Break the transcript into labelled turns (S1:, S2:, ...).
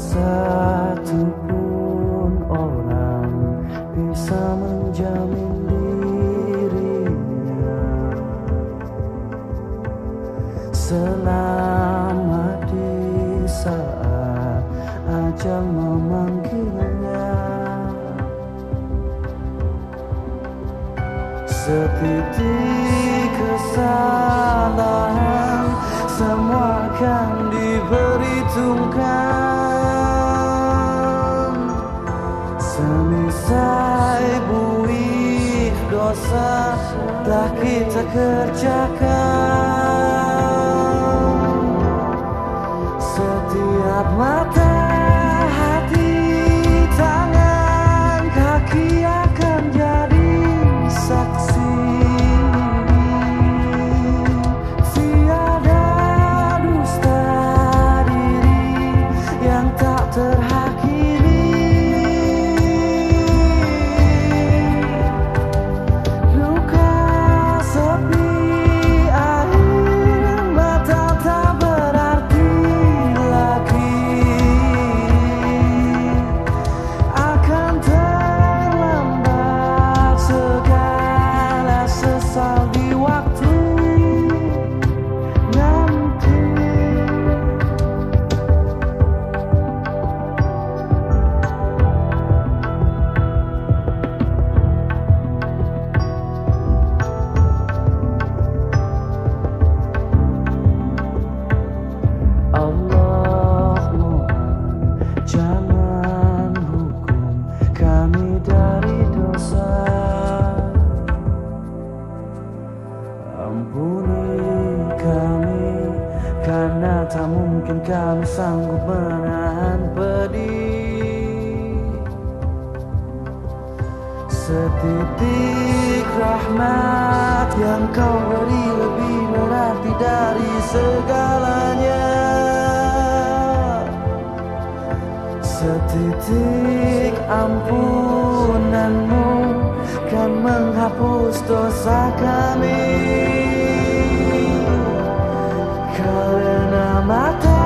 S1: satupun orang bisa menjamin dirinya selamat di saat ajal memanggilnya. Setitik kesalahan semua akan diperhitungkan. Semisal buih dosa telah kita kerjakan. Setiap mata, hati, tangan, kaki akan jadi saksi. Tiada dusta diri yang tak terhakimi. Luka sepi air mata tak berarti lagi. Akan terlambat segala sesal di waktu nanti. Allah mohon jangan hukum kami dari dosa. Ampuni kami karena tak mungkin kami sanggup menahan pedih. Setitik rahmat yang kau beri lebih berarti dari segalanya. Setitik ampunanmu kan menghapus dosa kami. Karena mata